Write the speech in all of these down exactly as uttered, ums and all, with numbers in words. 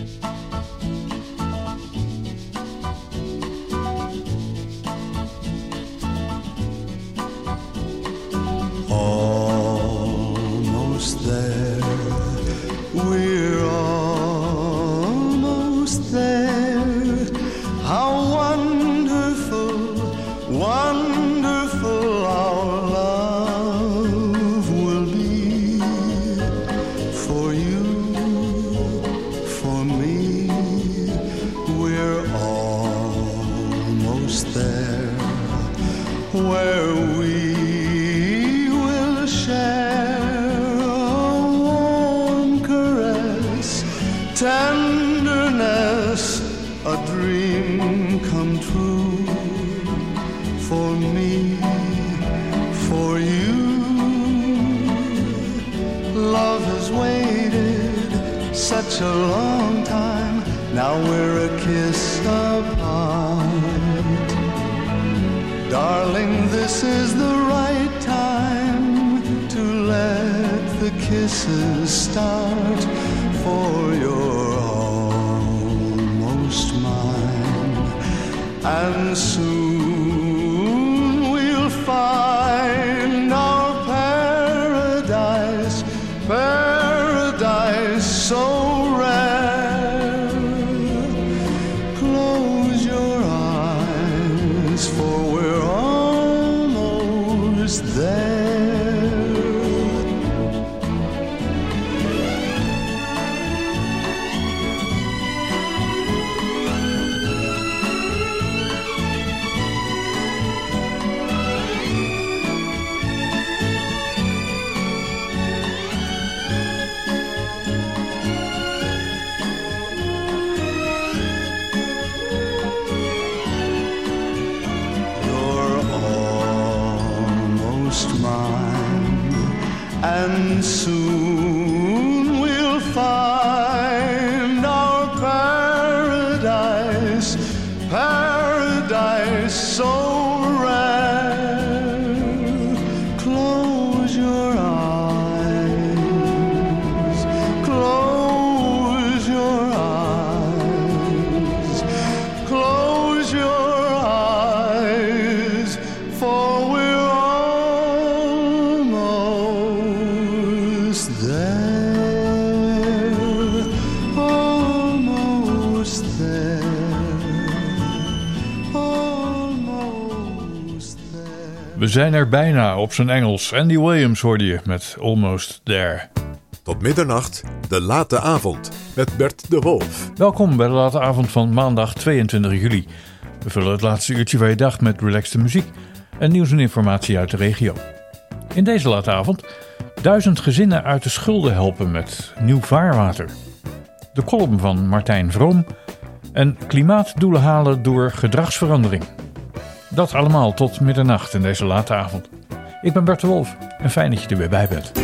Almost there, we're almost there. How wonderful, wonderful our love will be. For you, for me, we're almost there. Where we tenderness, a dream come true. For me, for you, love has waited such a long time. Now we're a kiss apart. Darling, this is the right time to let the kisses start. For you're almost mine, and soon we'll find our paradise, paradise so rare. Close your eyes, for we're almost there. And soon we'll find our paradise, paradise so rare. Close your eyes, close your eyes, close your eyes, for we're We zijn er bijna, op zijn Engels. Andy Williams hoorde je met Almost There. Tot middernacht, de late avond met Bert de Wolf. Welkom bij de late avond van maandag tweeëntwintig juli. We vullen het laatste uurtje van je dag met relaxte muziek en nieuws en informatie uit de regio. In deze late avond duizend gezinnen uit de schulden helpen met nieuw vaarwater. De column van Martijn Vroom en klimaatdoelen halen door gedragsverandering. Dat allemaal tot middernacht in deze late avond. Ik ben Bert de Wolf en fijn dat je er weer bij bent.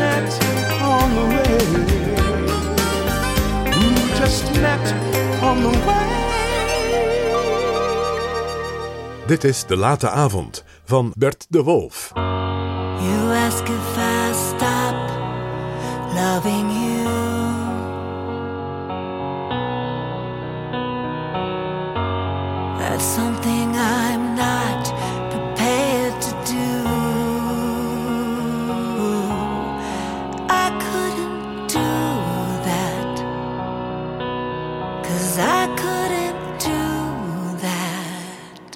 met on the way. Who just met on the way. Dit is De Late Avond van Bert de Wolf. You ask if I stop loving you. That's something I'm not prepared to do. I couldn't do that, 'cause I couldn't do that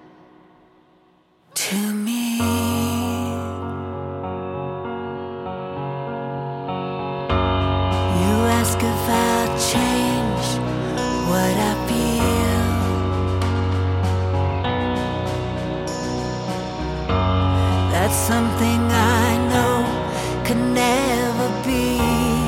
to me. You ask if I'll change what I feel. That's something I know can never be.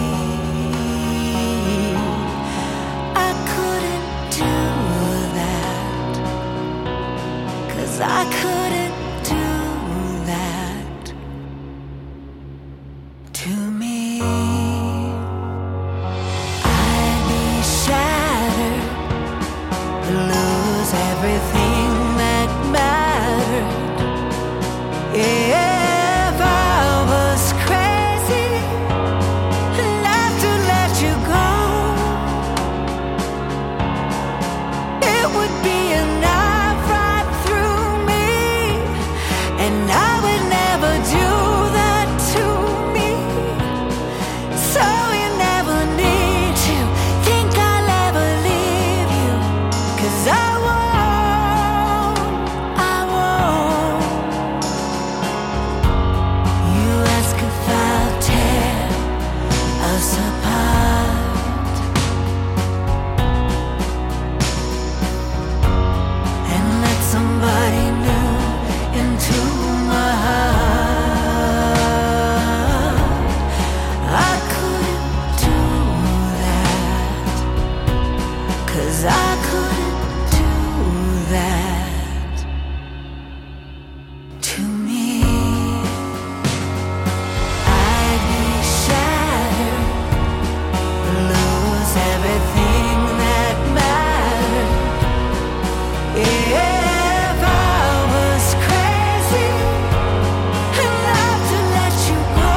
I couldn't do that, 'cause I couldn't do that to me. I'd be shattered, lose everything that mattered. If I was crazy enough to let you go, it would be a knife right through me, and I would never do that to me. So you never need to think I'll ever leave you, 'cause I won't, I won't. You ask if I'll tear us apart and let somebody new into my heart. I couldn't do that, 'cause I couldn't do that to me. I'd be shattered, lose everything that mattered. If I was crazy enough to let you go,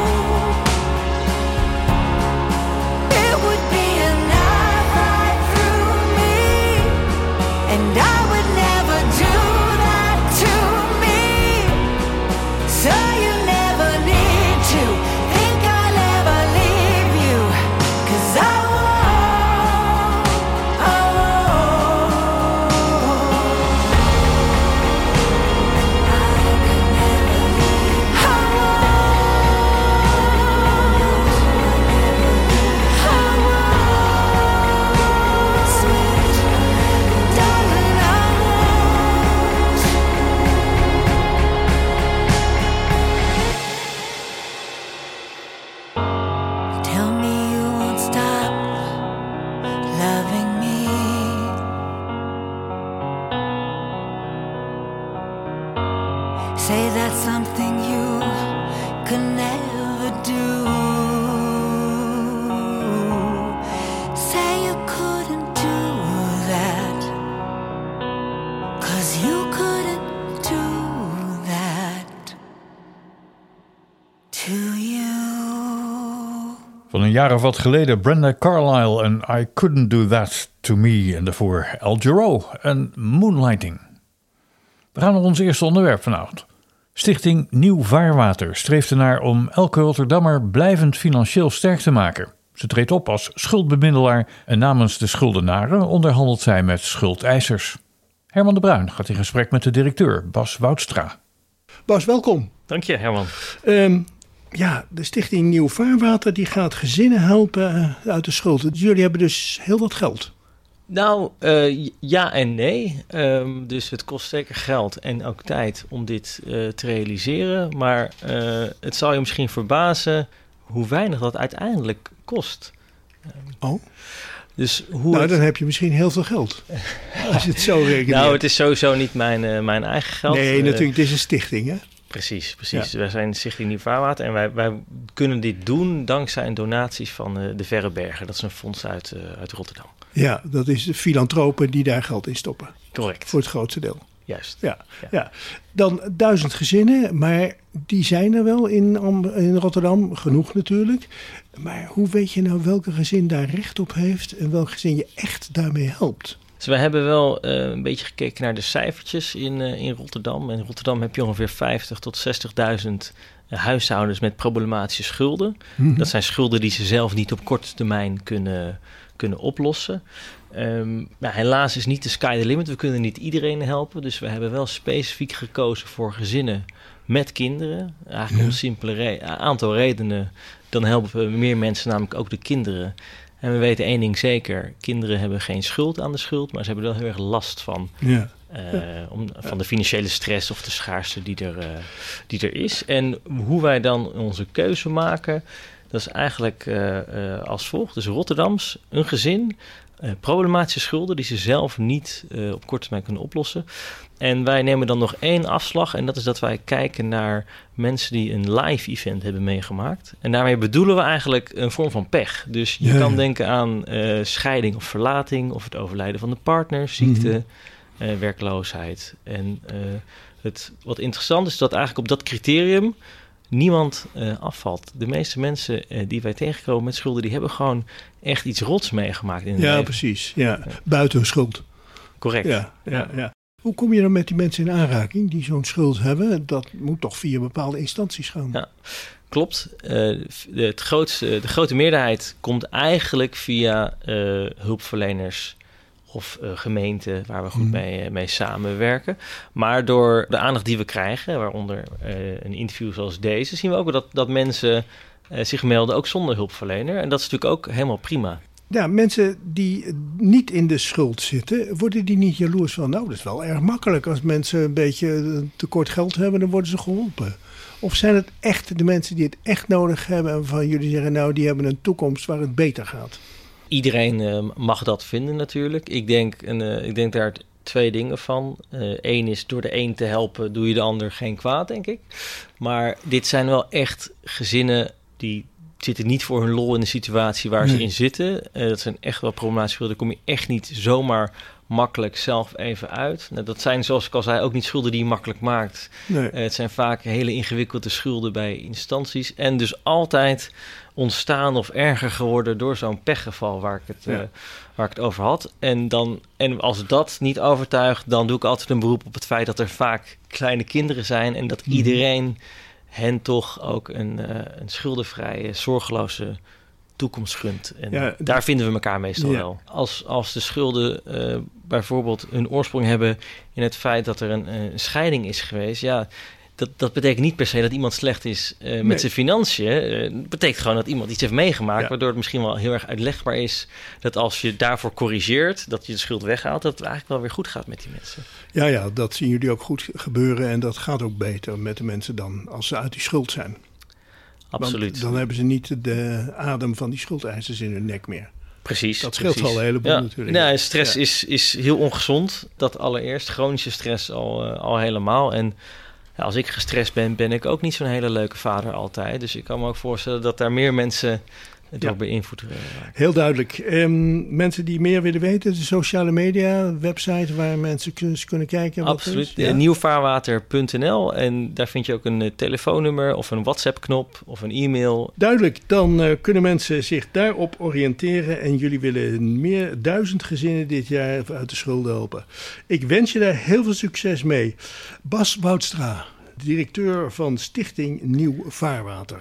it would be a knife right through me, and I would never do that to me. So you never need to think I'll ever leave you, 'cause I won't, I won't. I could never leave. I won't. Sweet darling, I won't. Tell me you won't stop loving me. Say that's something you could never do. Say you couldn't do that, 'cause you couldn't do that to you. Van een jaar of wat geleden Brenda Carlile en I Couldn't Do That To Me. En daarvoor El Giro en Moonlighting. We gaan naar ons eerste onderwerp vanavond. Stichting Nieuw Vaarwater streeft ernaar om elke Rotterdammer blijvend financieel sterk te maken. Ze treedt op als schuldbemiddelaar en namens de schuldenaren onderhandelt zij met schuldeisers. Herman de Bruin gaat in gesprek met de directeur Bas Woudstra. Bas, welkom. Dank je, Herman. Um, ja, de Stichting Nieuw Vaarwater die gaat gezinnen helpen uh, uit de schuld. Jullie hebben dus heel wat geld. Nou, uh, ja en nee. Um, dus het kost zeker geld en ook tijd om dit uh, te realiseren. Maar uh, het zal je misschien verbazen hoe weinig dat uiteindelijk kost. Um, oh. Dus hoe nou, het... dan heb je misschien heel veel geld. Als je het zo rekent. Nou, het is sowieso niet mijn, uh, mijn eigen geld. Nee, natuurlijk, het is een stichting, hè? Precies, precies. Ja. Wij zijn Stichting Nieuw Vaarwater en wij, wij kunnen dit doen dankzij een donaties van uh, de Verre Bergen. Dat is een fonds uit, uh, uit Rotterdam. Ja, dat is de filantropen die daar geld in stoppen. Correct. Voor het grootste deel. Juist. Ja, Ja. ja. Dan duizend gezinnen, maar die zijn er wel in, Am- in Rotterdam, genoeg natuurlijk. Maar hoe weet je nou welke gezin daar recht op heeft en welk gezin je echt daarmee helpt? Dus we hebben wel uh, een beetje gekeken naar de cijfertjes in, uh, in Rotterdam. In Rotterdam heb je ongeveer vijftig tot zestigduizend uh, huishoudens met problematische schulden. Mm-hmm. Dat zijn schulden die ze zelf niet op korte termijn kunnen, kunnen oplossen. Um, nou, helaas is niet de sky the limit. We kunnen niet iedereen helpen. Dus we hebben wel specifiek gekozen voor gezinnen met kinderen. Eigenlijk Ja. om een simpele re- aantal redenen. Dan helpen we meer mensen, namelijk ook de kinderen. En we weten één ding zeker. Kinderen hebben geen schuld aan de schuld, maar ze hebben er wel heel erg last van. Ja. Uh, om, van de financiële stress of de schaarste die er, uh, die er is. En hoe wij dan onze keuze maken, dat is eigenlijk uh, uh, als volgt. Dus Rotterdams, een gezin, uh, problematische schulden die ze zelf niet uh, op korte termijn kunnen oplossen. En wij nemen dan nog één afslag en dat is dat wij kijken naar mensen die een live event hebben meegemaakt. En daarmee bedoelen we eigenlijk een vorm van pech. Dus je Ja, kan ja. denken aan uh, scheiding of verlating of het overlijden van de partner, ziekte, Mhm. uh, werkloosheid. En uh, het, wat interessant is dat eigenlijk op dat criterium niemand uh, afvalt. De meeste mensen uh, die wij tegenkomen met schulden, die hebben gewoon echt iets rots meegemaakt in hun Ja, leven. precies. Ja. Buiten hun schuld. Correct. Ja, ja, ja. Hoe kom je dan met die mensen in aanraking die zo'n schuld hebben? Dat moet toch via bepaalde instanties gaan? Ja. Klopt. Uh, de, het grootste, de grote meerderheid komt eigenlijk via uh, hulpverleners of uh, gemeenten waar we goed Mm. mee, mee samenwerken. Maar door de aandacht die we krijgen, waaronder uh, een interview zoals deze, zien we ook wel dat, dat mensen uh, zich melden, ook zonder hulpverlener. En dat is natuurlijk ook helemaal prima. Ja, mensen die niet in de schuld zitten, worden die niet jaloers van? Nou, dat is wel erg makkelijk. Als mensen een beetje tekort geld hebben, dan worden ze geholpen. Of zijn het echt de mensen die het echt nodig hebben en van jullie zeggen, nou, die hebben een toekomst waar het beter gaat? Iedereen uh, mag dat vinden natuurlijk. Ik denk, uh, ik denk daar twee dingen van. Eén uh, is door de een te helpen doe je de ander geen kwaad, denk ik. Maar dit zijn wel echt gezinnen die zitten niet voor hun lol in de situatie waar nee. ze in zitten. Uh, dat zijn echt wel problematische schulden. Daar kom je echt niet zomaar makkelijk zelf even uit. Nou, dat zijn, zoals ik al zei, ook niet schulden die je makkelijk maakt. Nee. Uh, het zijn vaak hele ingewikkelde schulden bij instanties. En dus altijd ontstaan of erger geworden door zo'n pechgeval waar ik het, ja. uh, waar ik het over had. En, dan, en als dat niet overtuigt, dan doe ik altijd een beroep op het feit dat er vaak kleine kinderen zijn en dat mm. iedereen hen toch ook een, uh, een schuldenvrije, zorgeloze toekomst gunt. En ja, daar vinden we elkaar meestal ja. wel. Als, als de schulden uh, bijvoorbeeld een oorsprong hebben in het feit dat er een, een scheiding is geweest, ja, dat, dat betekent niet per se dat iemand slecht is uh, met nee. zijn financiën. Uh, het betekent gewoon dat iemand iets heeft meegemaakt, ja. waardoor het misschien wel heel erg uitlegbaar is dat als je daarvoor corrigeert, dat je de schuld weghaalt, dat het eigenlijk wel weer goed gaat met die mensen. Ja, ja, dat zien jullie ook goed gebeuren en dat gaat ook beter met de mensen dan als ze uit die schuld zijn. Absoluut. Want dan hebben ze niet de adem van die schuldeisers in hun nek meer. Precies. Dat scheelt precies. wel een heleboel ja. natuurlijk. Nee, stress ja. is, is heel ongezond. Dat allereerst. Chronische stress al, uh, al helemaal. En ja, als ik gestrest ben, ben ik ook niet zo'n hele leuke vader altijd. Dus ik kan me ook voorstellen dat daar meer mensen door ja. beïnvloed worden. Heel duidelijk. Um, mensen die meer willen weten, de sociale media, website waar mensen k- kunnen kijken. Absoluut. Ja? nieuwvaarwater punt n l en daar vind je ook een uh, telefoonnummer of een WhatsApp-knop of een e-mail. Duidelijk. Dan uh, kunnen mensen zich daarop oriënteren en jullie willen meer duizend gezinnen dit jaar uit de schulden helpen. Ik wens je daar heel veel succes mee. Bas Woudstra, directeur van Stichting Nieuw Vaarwater.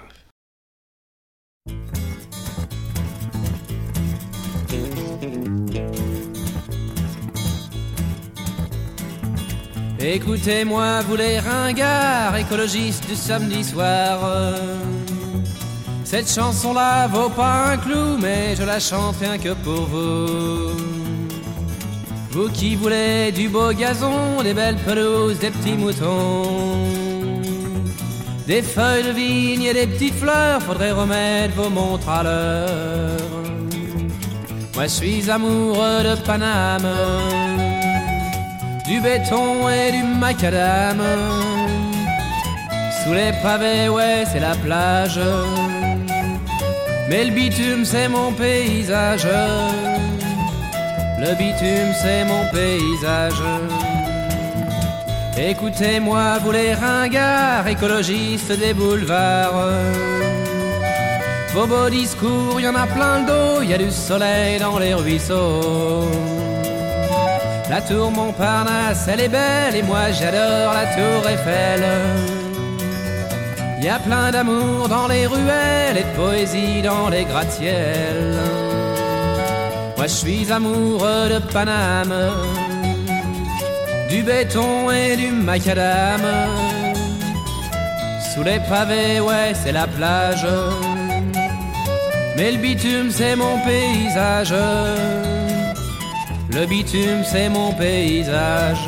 Écoutez-moi, vous les ringards, écologistes du samedi soir. Cette chanson-là vaut pas un clou, mais je la chante rien que pour vous. Vous qui voulez du beau gazon, des belles pelouses, des petits moutons, des feuilles de vigne et des petites fleurs, faudrait remettre vos montres à l'heure. Moi je suis amoureux de Paname, du béton et du macadam. Sous les pavés, ouais, c'est la plage. Mais le bitume, c'est mon paysage. Le bitume, c'est mon paysage. Écoutez-moi, vous les ringards, écologistes des boulevards. Vos beaux discours, y en a plein le dos, y a du soleil dans les ruisseaux. La tour Montparnasse, elle est belle, et moi j'adore la tour Eiffel. Y a plein d'amour dans les ruelles, et de poésie dans les gratte-ciels. Moi je suis amoureux de Paname, du béton et du macadam. Sous les pavés, ouais, c'est la plage. Mais le bitume, c'est mon paysage. Le bitume, c'est mon paysage.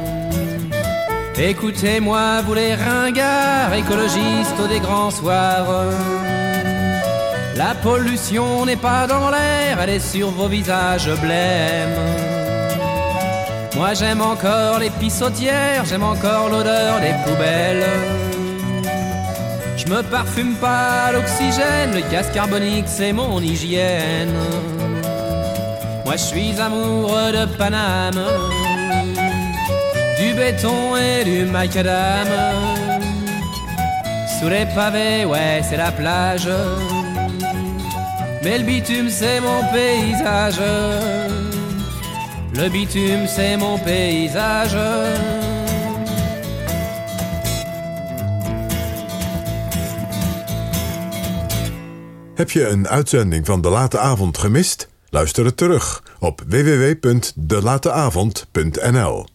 Écoutez-moi, vous les ringards, écologistes des grands soirs. La pollution n'est pas dans l'air, elle est sur vos visages blêmes. Moi j'aime encore les pissotières, j'aime encore l'odeur des poubelles. Je me parfume pas l'oxygène, le gaz carbonique c'est mon hygiène. Moi je suis amoureux de Paname, du béton et du macadam. Sous les pavés, ouais c'est la plage. Mais le bitume c'est mon paysage. Le bitume, c'est mon paysage. Heb je een uitzending van De Late Avond gemist? Luister het terug op w w w punt de late avond punt n l.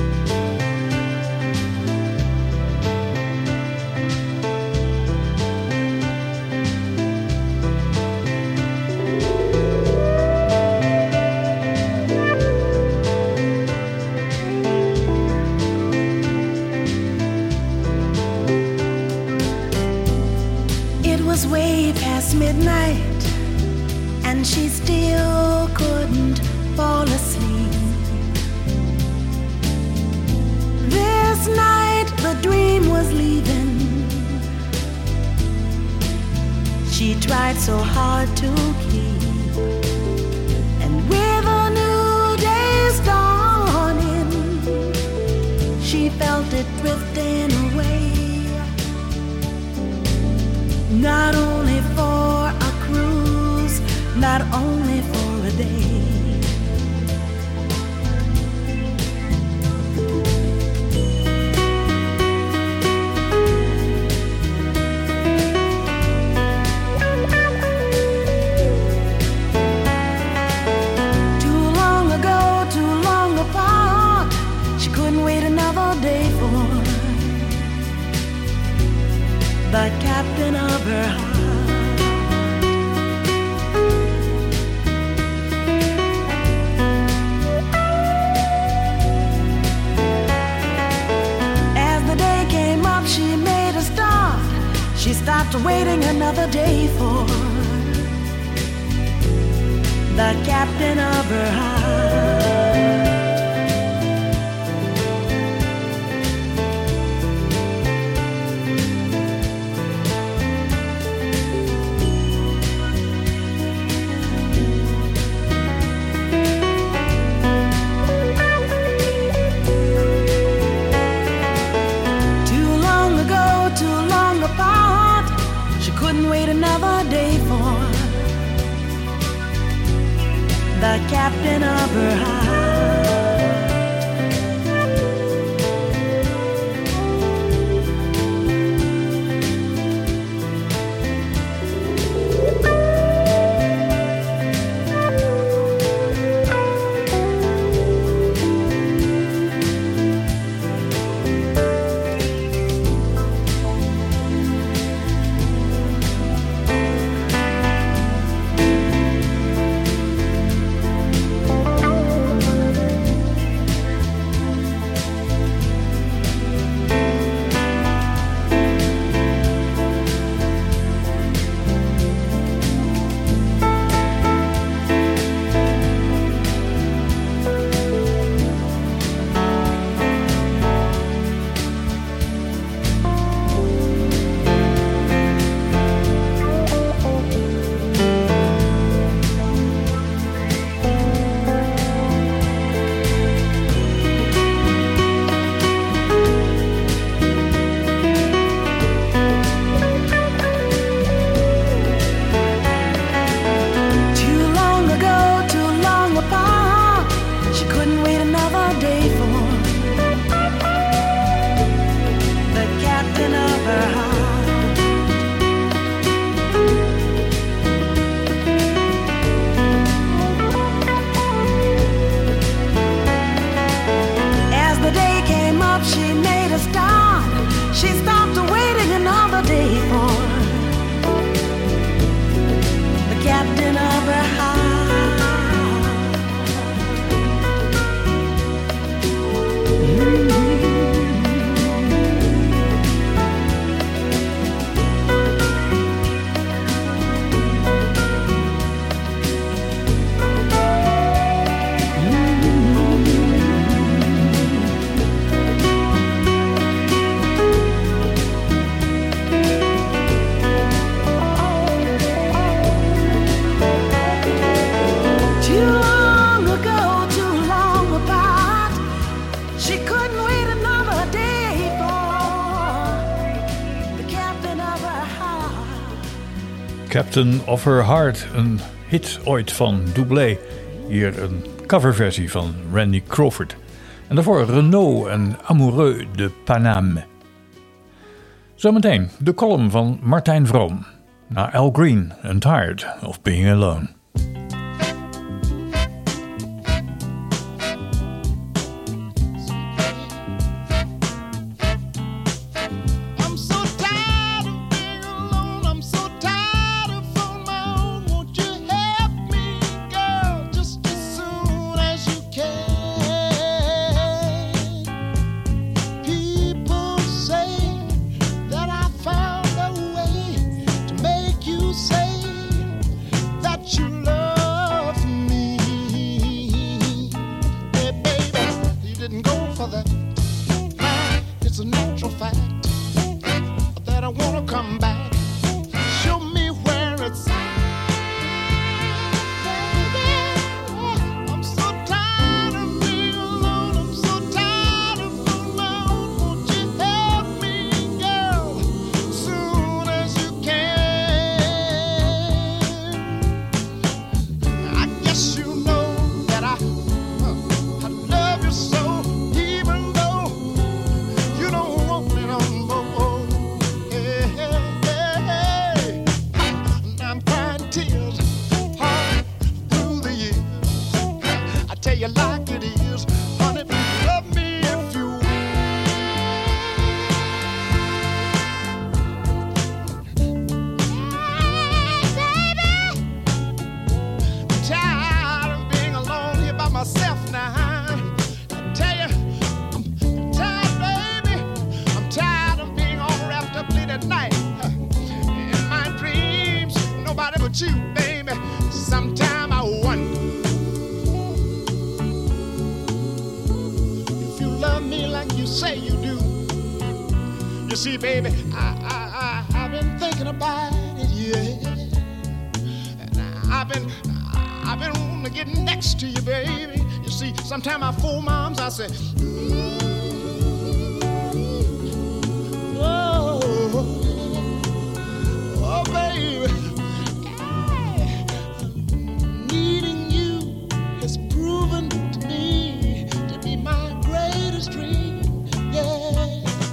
Midnight, and she still couldn't fall asleep. This night the dream was leaving. She tried so hard to keep, and with a new day's dawning, she felt it drifting away. Not only for a cruise, not only for a day. Too long ago, too long apart, she couldn't wait another day for the captain of her heart. As the day came up, she made a start. She stopped waiting another day for the captain of her heart. Another day for the captain of her heart. Captain of Her Heart, een hit ooit van Doublé. Hier een coverversie van Randy Crawford. En daarvoor Renaud en Amoureux de Paname. Zometeen de column van Martijn Vroom. Na Al Green en Tired of Being Alone. See, baby, I, I, I, I've been thinking about it, yeah. And I've been, I've been wanting to get next to you, baby. You see, sometimes I fool moms, I say, oh, oh, baby, needing you has proven to me to be my greatest dream, yeah.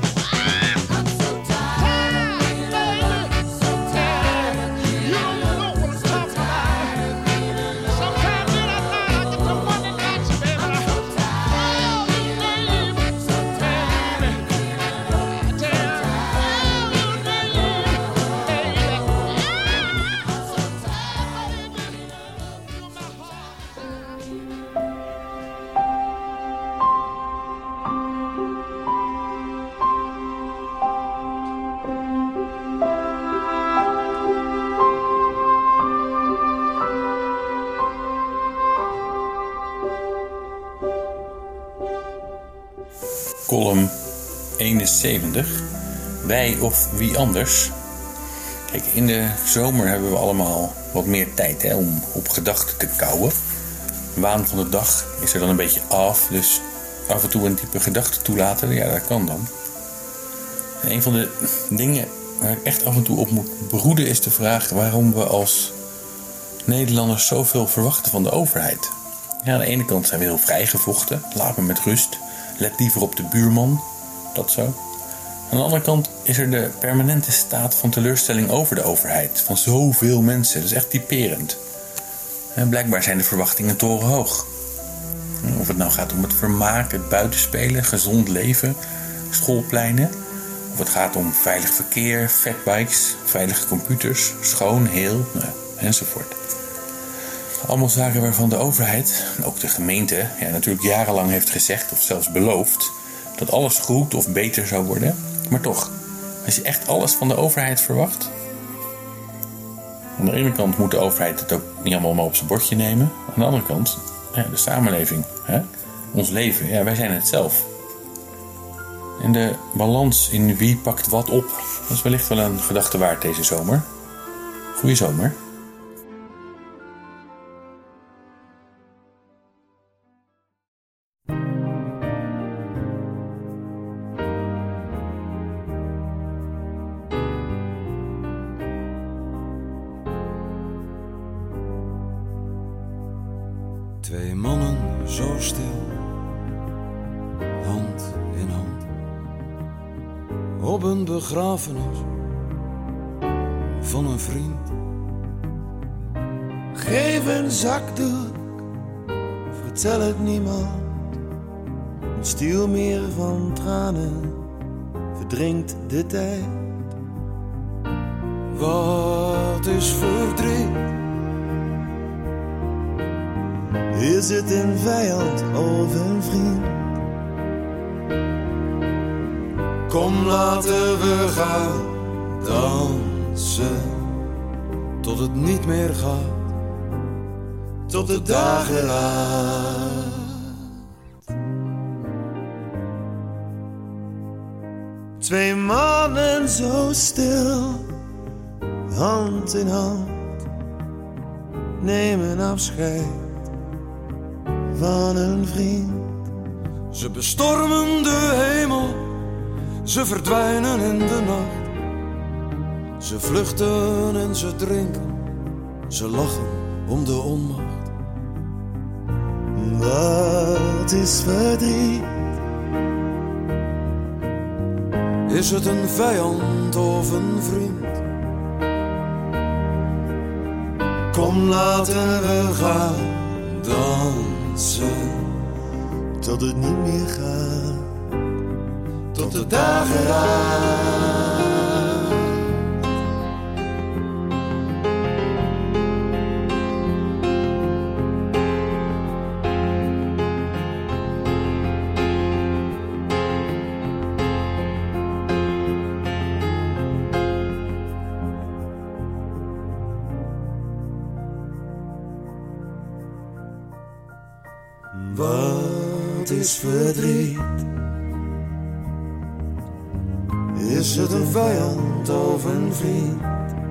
Column eenenzeventig. Wij of wie anders. Kijk, in de zomer hebben we allemaal wat meer tijd, hè, om op gedachten te kauwen. De waan van de dag is er dan een beetje af, dus af en toe een diepe gedachte toelaten, ja, dat kan dan. En een van de dingen waar ik echt af en toe op moet broeden is de vraag waarom we als Nederlanders zoveel verwachten van de overheid. Ja, aan de ene kant zijn we heel vrijgevochten, laat me met rust. Let liever op de buurman, dat zo. Aan de andere kant is er de permanente staat van teleurstelling over de overheid. Van zoveel mensen, dat is echt typerend. En blijkbaar zijn de verwachtingen torenhoog. Of het nou gaat om het vermaak, het buitenspelen, gezond leven, schoolpleinen. Of het gaat om veilig verkeer, fatbikes, veilige computers, schoon, heel, nou, enzovoort. Allemaal zaken waarvan de overheid, en ook de gemeente, ja, natuurlijk jarenlang heeft gezegd of zelfs beloofd dat alles goed of beter zou worden. Maar toch, als je echt alles van de overheid verwacht, aan de ene kant moet de overheid het ook niet allemaal maar op zijn bordje nemen. Aan de andere kant, ja, de samenleving, hè? Ons leven, ja, wij zijn het zelf. En de balans in wie pakt wat op, dat is wellicht wel een gedachte waard deze zomer. Goeie zomer. Twee mannen zo stil, hand in hand, op een begrafenis van een vriend. Geef een zakdoek, vertel het niemand. Een stielmeer van tranen verdrinkt de tijd. Wat is verdriet? Is het een vijand of een vriend? Kom, laten we gaan dansen tot het niet meer gaat, tot de dageraad. Twee mannen zo stil, hand in hand, nemen afscheid van een vriend. Ze bestormen de hemel, ze verdwijnen in de nacht. Ze vluchten en ze drinken, ze lachen om de onmacht. Wat is verdriet? Is het een vijand of een vriend? Kom, laten we gaan dansen tot het niet meer gaat, tot de dageraad. Wat is verdriet? Is het een vijand of een vriend?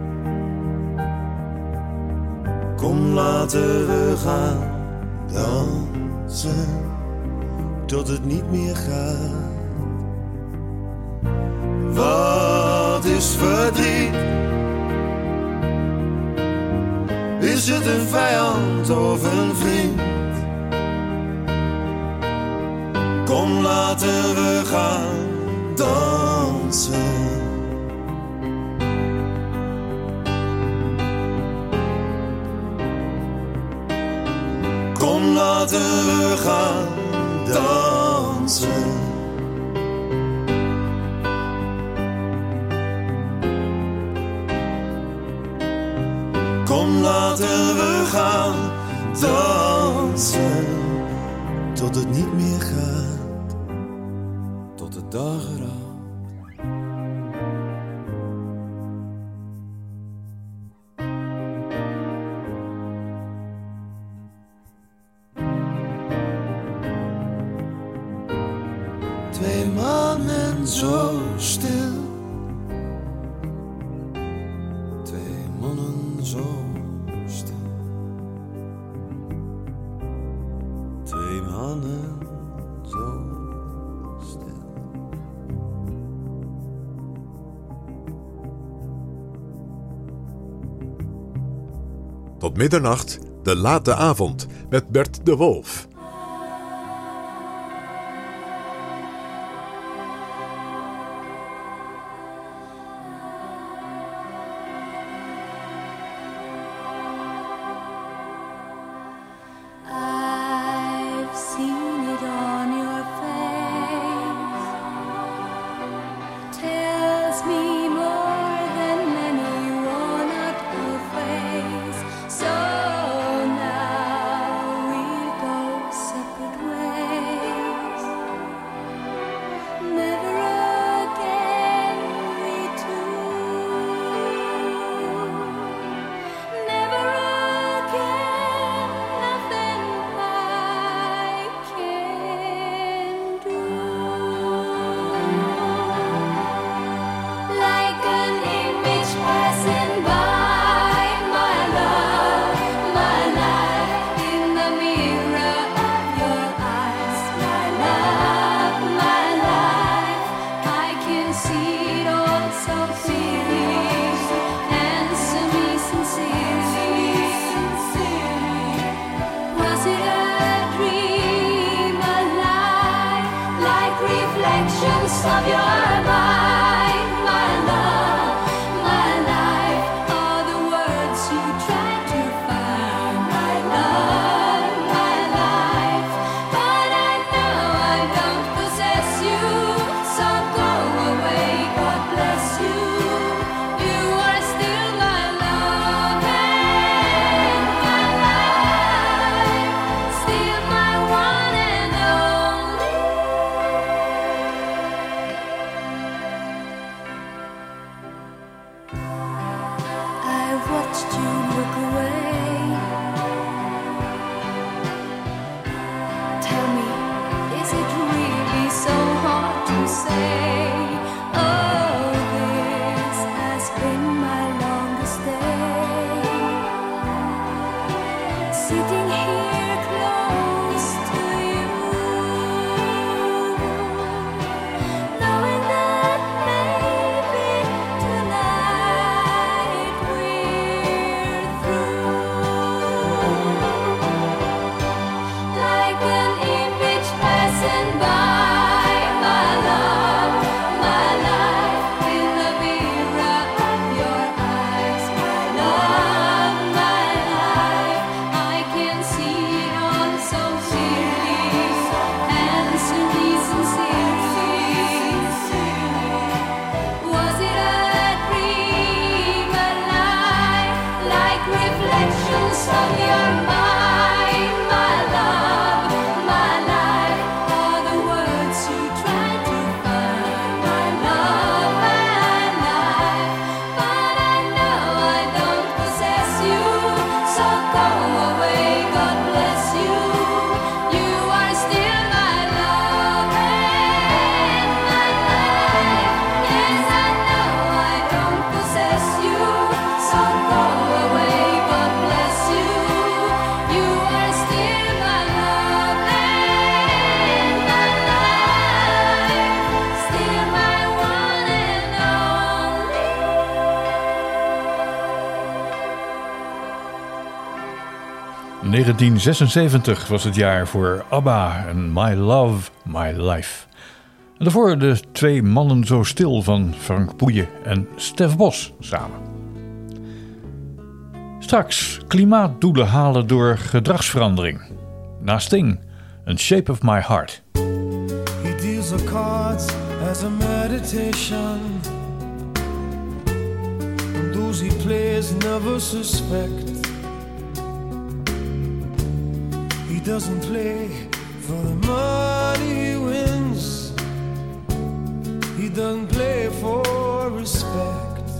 Kom, laten we gaan dansen tot het niet meer gaat. Wat is verdriet? Is het een vijand of een vriend? Kom, laten we gaan dansen. Kom, laten we gaan dansen. Kom, laten we gaan dansen tot het niet meer gaat, tot de dageraad. Twee mannen zo stil, twee mannen zo stil, twee mannen zo stil. Tot middernacht, de late avond met Bert de Wolf. I've seen it on your face. Tells me more than many worn-out phrase. So now we'll go sitting here close to you, knowing that maybe tonight we're through. Like an image passing by, my love, my life, in the mirror of your eyes, my love, my life. I can see it all so clearly, handsomely, sincerely. Was it a dream, a lie, like reflections of your mind, my love, my life, are the words you try to find, my love, my life. But I know I don't possess you, so go away, God bless you. You are still my love and my life. Yes, I know I don't possess you, so go away, God bless you. You are still my love and my life, still my one and only. negentien zesenzeventig was het jaar voor ABBA en My Love, My Life. En daarvoor de twee mannen zo stil van Frank Boeien en Stef Bos samen. Straks klimaatdoelen halen door gedragsverandering. Na Sting, A Shape of My Heart. He deals the cards as a meditation, and those he plays never suspect. He doesn't play for the money he wins. He doesn't play for respect.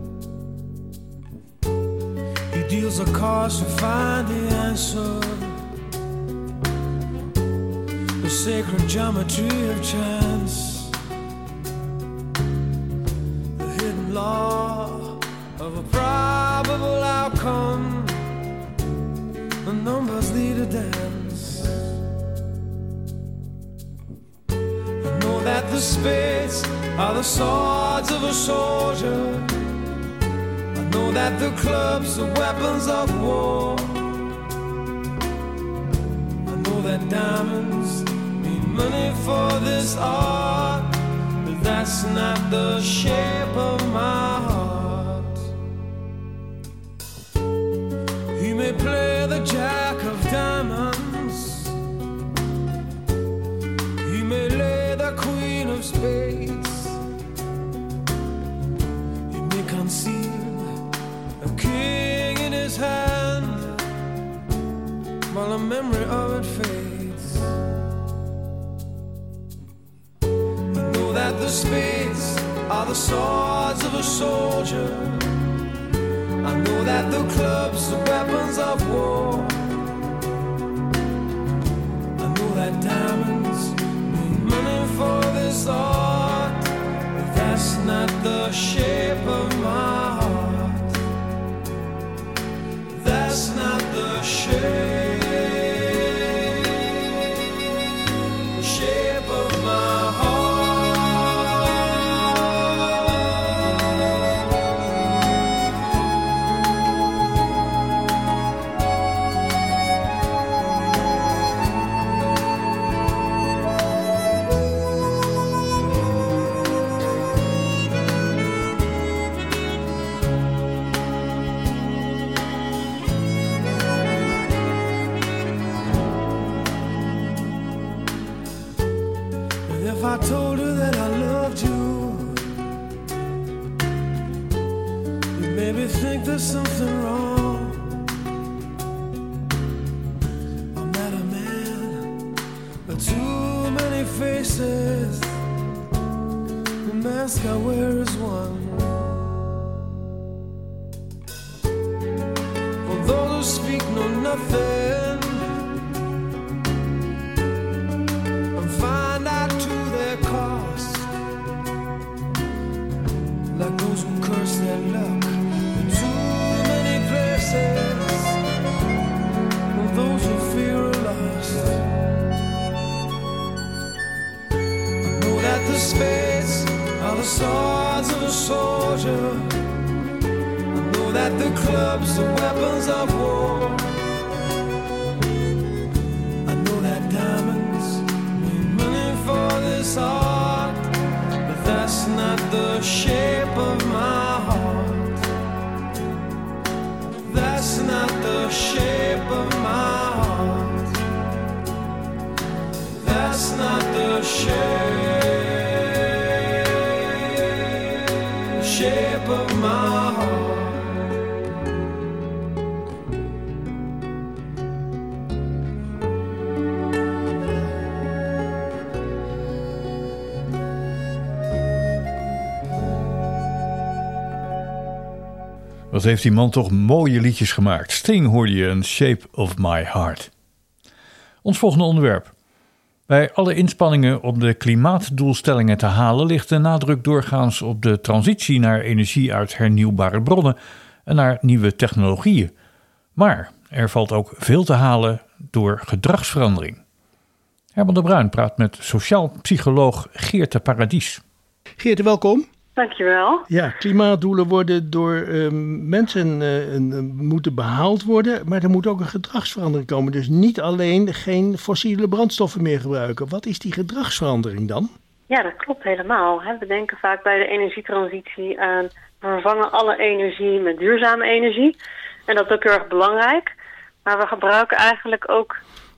He deals the cards to find the answer, the sacred geometry of chance, the hidden law of a probable outcome. The numbers lead a dance. I know that the spades are the swords of a soldier. I know that the clubs are weapons of war. I know that diamonds mean money for this art, but that's not the shape of my heart. He may play the jack of diamonds, he may lay the queen of spades, he may conceal a king in his hand while the memory of it fades. I know that the spades are the swords of a soldier. I know that the clubs are weapons of war. I know that diamonds mean money for this art, but that's not the shape of my heart. That's not the shape, the shape of my heart. If I told her that I loved you, you maybe think there's something wrong. I'm not a man with too many faces. The mask I wear is one. For those who speak know nothing and find out to their cost, like those who curse their luck in too many places. the swords of a soldier. I know that the clubs are weapons of war. I know that diamonds mean money for this art, but that's not the shape of my heart. That's not the shape of my heart. That's not the shape, shape of my heart. Wat heeft die man toch mooie liedjes gemaakt. Sting hoorde je een Shape of My Heart. Ons volgende onderwerp. Bij alle inspanningen om de klimaatdoelstellingen te halen ligt de nadruk doorgaans op de transitie naar energie uit hernieuwbare bronnen en naar nieuwe technologieën. Maar er valt ook veel te halen door gedragsverandering. Herman de Bruin praat met sociaal psycholoog Geerte Paradies. Geerte, welkom. Dankjewel. Ja, klimaatdoelen worden door uh, mensen uh, uh, moeten behaald worden, maar er moet ook een gedragsverandering komen. Dus niet alleen geen fossiele brandstoffen meer gebruiken. Wat is die gedragsverandering dan? Ja, dat klopt helemaal. We denken vaak bij de energietransitie aan we vervangen alle energie met duurzame energie. En dat is ook heel erg belangrijk. Maar we gebruiken eigenlijk ook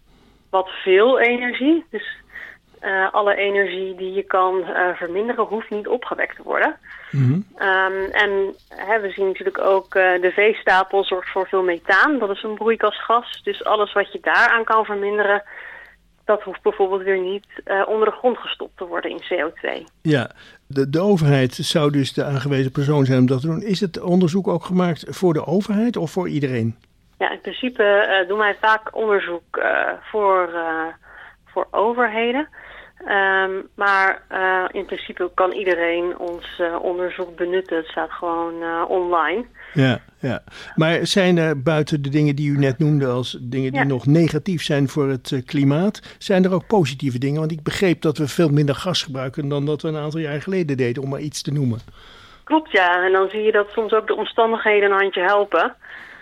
wat veel energie. Dus Uh, alle energie die je kan uh, verminderen hoeft niet opgewekt te worden. Mm-hmm. Um, en hè, we zien natuurlijk ook uh, de veestapel zorgt voor veel methaan. Dat is een broeikasgas. Dus alles wat je daaraan kan verminderen, dat hoeft bijvoorbeeld weer niet uh, onder de grond gestopt te worden in C O twee. Ja, de, de overheid zou dus de aangewezen persoon zijn om dat te doen. Is het onderzoek ook gemaakt voor de overheid of voor iedereen? Ja, in principe uh, doen wij vaak onderzoek uh, voor, uh, voor overheden. Um, maar uh, in principe kan iedereen ons uh, onderzoek benutten. Het staat gewoon uh, online. Ja, ja. Maar zijn er buiten de dingen die u net noemde als dingen die ja. nog negatief zijn voor het uh, klimaat, zijn er ook positieve dingen? Want ik begreep dat we veel minder gas gebruiken dan dat we een aantal jaar geleden deden, om maar iets te noemen. Klopt, ja. En dan zie je dat soms ook de omstandigheden een handje helpen.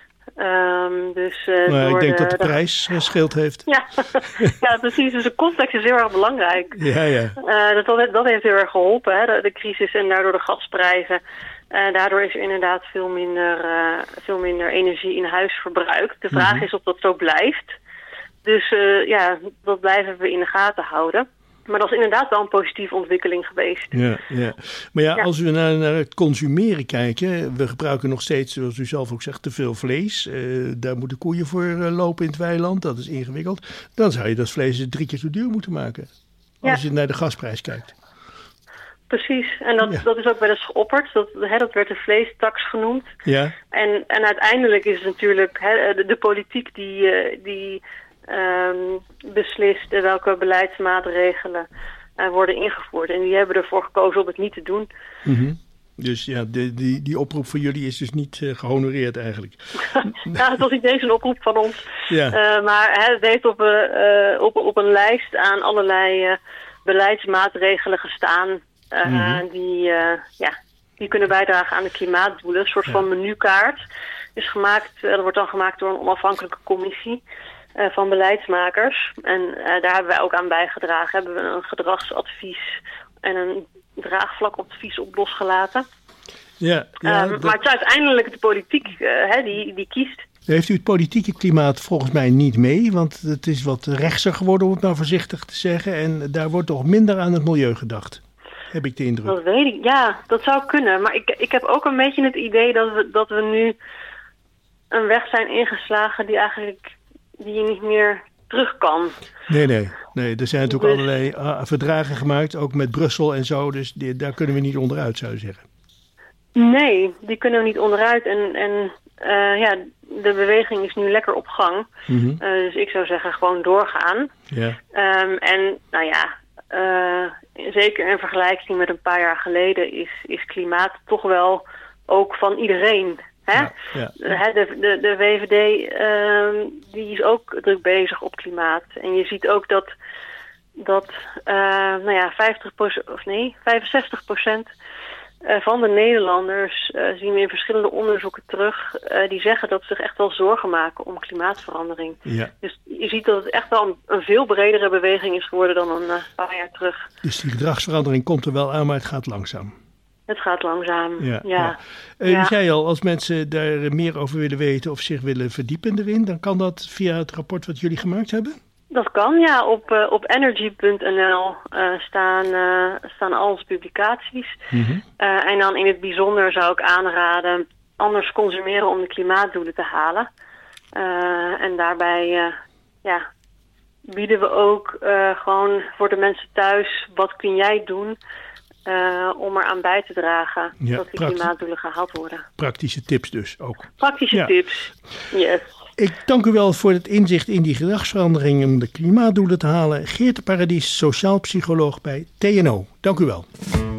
Um, dus, uh, nou, door ik denk de, dat de prijs de... scheelt heeft. Ja. Ja, precies. Dus de context is heel erg belangrijk. Ja, ja. Uh, dat, dat heeft heel erg geholpen, hè? De, de crisis en daardoor de gasprijzen. Uh, daardoor is er inderdaad veel minder, uh, veel minder energie in huis verbruikt. De vraag mm-hmm. is of dat zo blijft. Dus uh, ja, dat blijven we in de gaten houden. Maar dat is inderdaad wel een positieve ontwikkeling geweest. Ja, ja. Maar ja, ja. als we naar, naar het consumeren kijken, we gebruiken nog steeds, zoals u zelf ook zegt, te veel vlees. Uh, daar moeten koeien voor uh, lopen in het weiland, dat is ingewikkeld. Dan zou je dat vlees drie keer zo duur moeten maken, als ja. je naar de gasprijs kijkt. Precies, en dat, ja. dat is ook wel eens geopperd. Dat, hè, dat werd de vleestaks genoemd. Ja. En, en uiteindelijk is het natuurlijk hè, de, de politiek die... Uh, die Um, beslist welke beleidsmaatregelen uh, worden ingevoerd. En die hebben ervoor gekozen om het niet te doen. Mm-hmm. Dus ja, de, die, die oproep van jullie is dus niet uh, gehonoreerd eigenlijk. Ja, het was niet eens een oproep van ons. Ja. Uh, maar hè, het heeft op, uh, op, op een lijst aan allerlei uh, beleidsmaatregelen gestaan. Uh, mm-hmm. die, uh, ja, die kunnen bijdragen aan de klimaatdoelen. Een soort ja. van menukaart is gemaakt. Uh, dat wordt dan gemaakt door een onafhankelijke commissie. Uh, van beleidsmakers. En uh, daar hebben wij ook aan bijgedragen. Hebben we een gedragsadvies en een draagvlakadvies op losgelaten. Ja, ja, um, dat... Maar het is uiteindelijk de politiek uh, hè, die, die kiest. Heeft u het politieke klimaat volgens mij niet mee? Want het is wat rechtser geworden, om het nou voorzichtig te zeggen. En daar wordt toch minder aan het milieu gedacht. Heb ik de indruk. Dat weet ik. Ja, dat zou kunnen. Maar ik, ik heb ook een beetje het idee dat we, dat we nu een weg zijn ingeslagen die eigenlijk... die je niet meer terug kan. Nee, nee. nee. Er zijn natuurlijk dus, allerlei uh, verdragen gemaakt, ook met Brussel en zo. Dus die, daar kunnen we niet onderuit, zou je zeggen. Nee, die kunnen we niet onderuit. En, en uh, ja, de beweging is nu lekker op gang. Mm-hmm. Uh, dus ik zou zeggen, gewoon doorgaan. Ja. Um, en nou ja, uh, zeker in vergelijking met een paar jaar geleden... is, is klimaat toch wel ook van iedereen... Hè? Ja, ja. De, de, de V V D uh, die is ook druk bezig op klimaat. En je ziet ook dat dat uh, nou ja, vijftig procent, of nee, vijfenzestig procent van de Nederlanders uh, zien we in verschillende onderzoeken terug, uh, die zeggen dat ze zich echt wel zorgen maken om klimaatverandering. Ja. Dus je ziet dat het echt wel een, een veel bredere beweging is geworden dan een uh, paar jaar terug. Dus die gedragsverandering komt er wel aan, maar het gaat langzaam. Het gaat langzaam, ja. ja. ja. Uh, ja. Je zei al, als mensen daar meer over willen weten of zich willen verdiepen erin, dan kan dat via het rapport wat jullie gemaakt hebben? Dat kan, ja. Op, uh, op energy punt n l uh, staan, uh, staan al onze publicaties. Mm-hmm. Uh, en dan in het bijzonder zou ik aanraden anders consumeren om de klimaatdoelen te halen. Uh, en daarbij uh, ja, bieden we ook uh, gewoon voor de mensen thuis, wat kun jij doen uh, om eraan bij te dragen ja, dat die practi- klimaatdoelen gehaald worden. Praktische tips dus ook. Praktische ja. tips, yes. Ik dank u wel voor het inzicht in die gedragsverandering om de klimaatdoelen te halen. Geert de Paradies, sociaal psycholoog bij T N O. Dank u wel.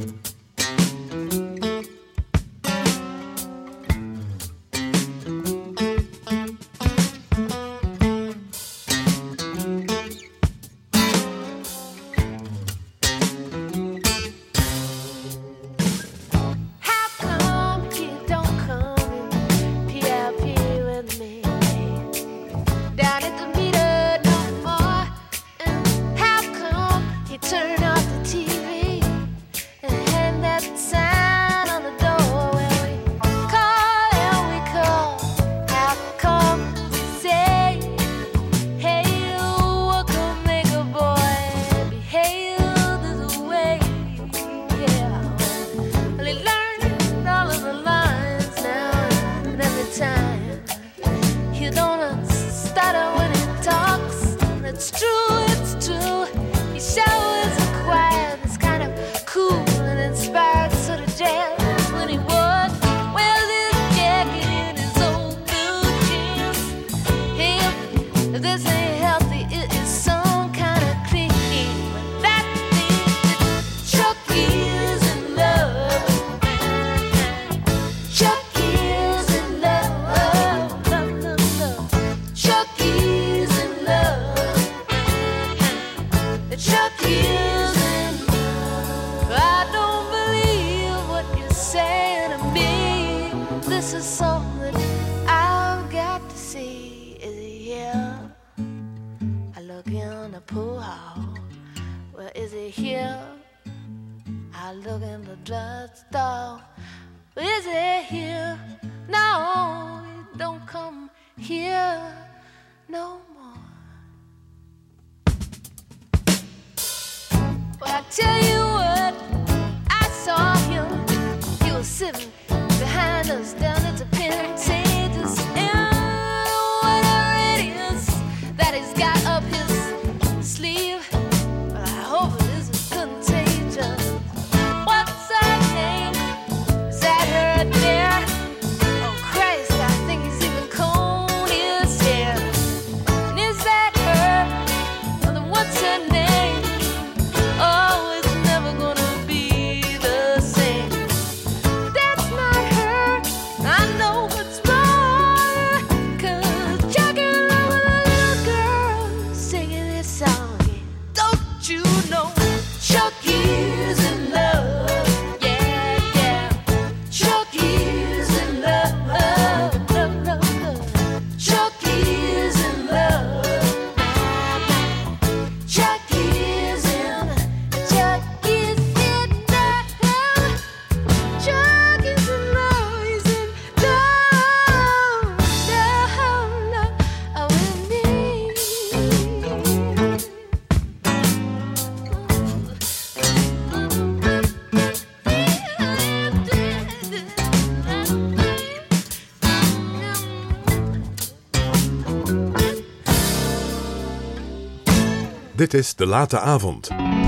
Dit is De Late Avond.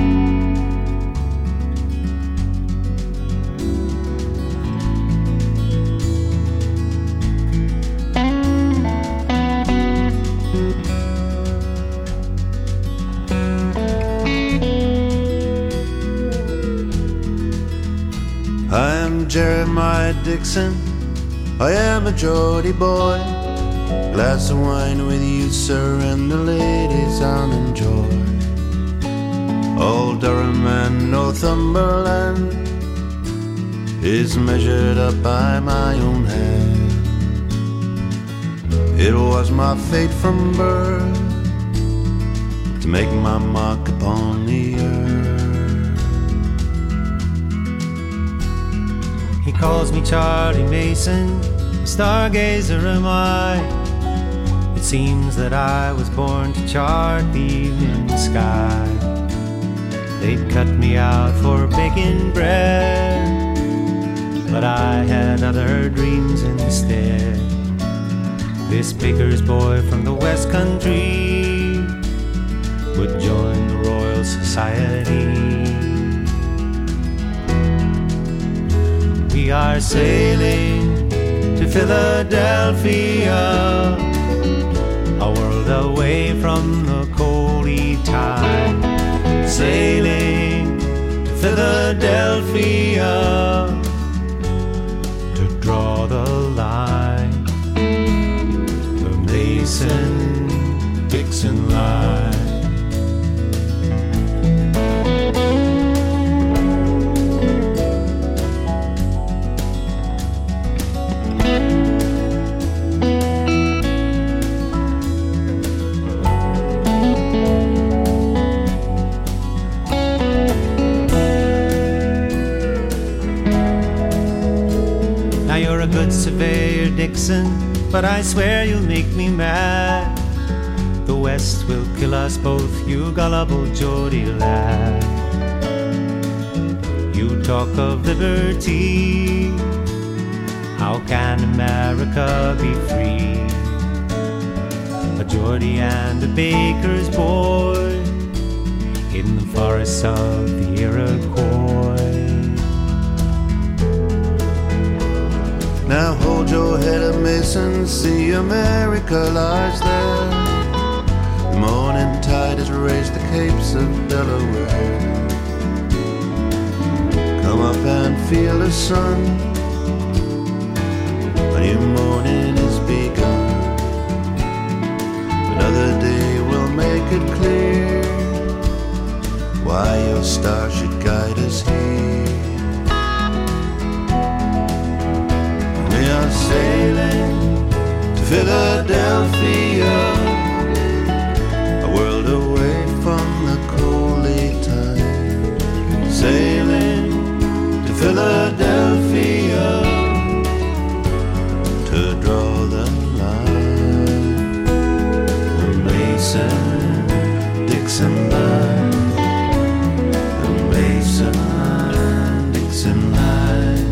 I am Jeremiah Dixon, I am a Geordie boy. Glass of wine with you, sir, and the ladies I'll enjoy. All Durham and Northumberland is measured up by my own hand. It was my fate from birth to make my mark upon the earth. He calls me Charlie Mason, stargazer am I. It seems that I was born to chart the evening sky. They'd cut me out for baking bread, but I had other dreams instead. This baker's boy from the West Country would join the Royal Society. We are sailing to Philadelphia, a world away from the coldy tide. Sailing to Philadelphia to draw the line, the Mason-Dixon line. Surveyor Dixon, but I swear you'll make me mad. The West will kill us both, you gullible Geordie lad. You talk of liberty, how can America be free? A Geordie and a baker's boy in the forests of the Iroquois. Now hold your head up, Mason, see America lies there. The morning tide has raised the capes of Delaware. Come up and feel the sun, a new morning is begun. Another day will make it clear why your star should guide us here. We are sailing to Philadelphia, a world away from the coldy tide. Sailing to Philadelphia to draw the line, the Mason-Dixon line, the Mason-Dixon line.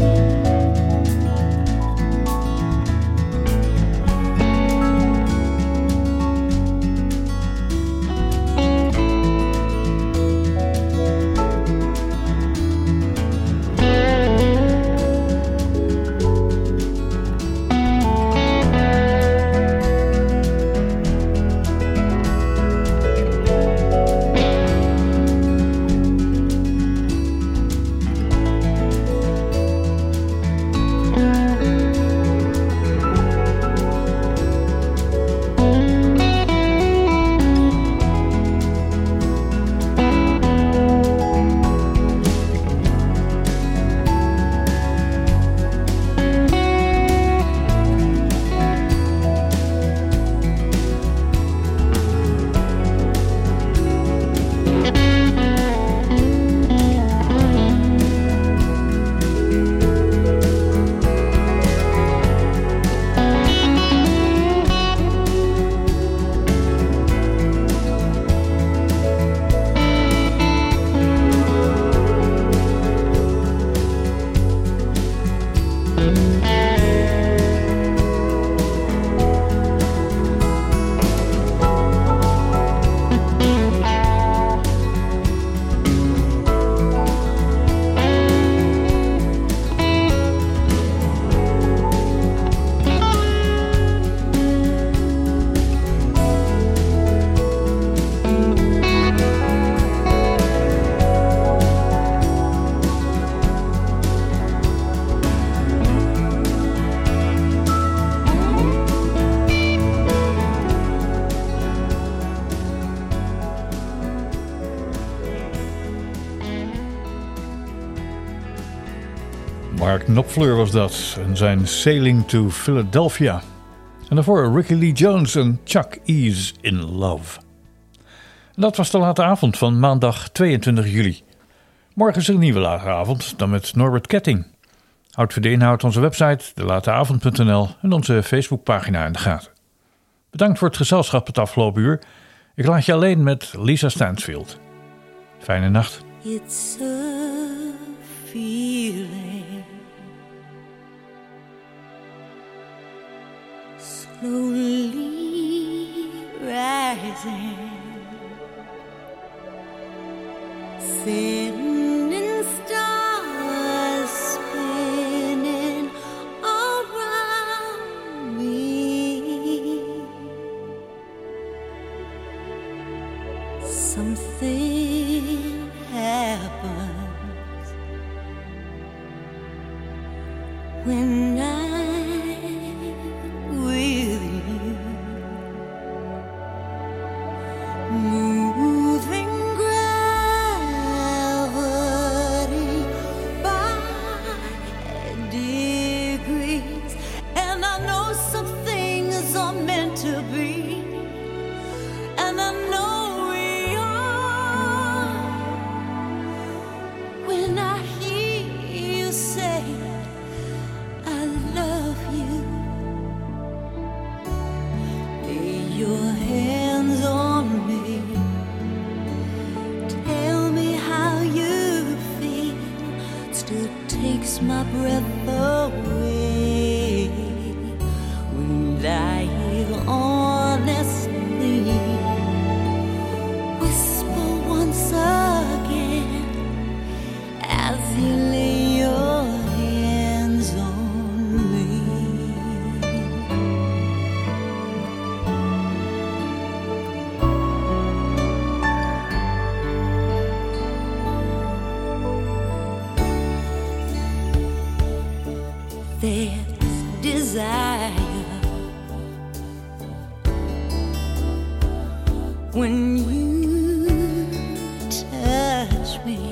Mark Knopfler was dat en zijn Sailing to Philadelphia. En daarvoor Ricky Lee Jones en Chuck E's in Love. En dat was de late avond van maandag tweeëntwintig juli. Morgen is er een nieuwe late avond, dan met Norbert Ketting. Houd voor de inhoud onze website, de lateavond punt n l en onze Facebookpagina in de gaten. Bedankt voor het gezelschap het afgelopen uur. Ik laat je alleen met Lisa Stansfield. Fijne nacht. It's a feeling slowly rising, thin and stars spinning around me. Something happens when I'm with you, moving gravity by degrees, and I know some things are meant to be, and I know we are when I hear you say I love you. Lay your hands on me, tell me how you feel. Still takes my breath away when I hear honestly whisper once again as you lay your hands on me. There's desire when you touch me,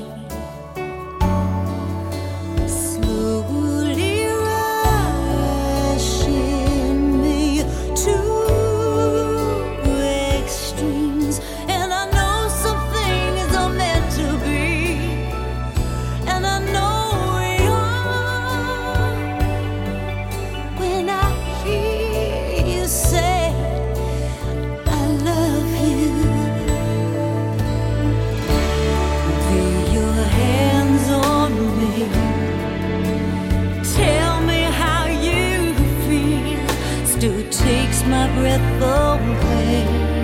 slowly rushing me to extremes, and I know some things are meant to be, and I know we are when I hear you say I love you. Lay your hands on me, tell me how you feel. Still takes my breath away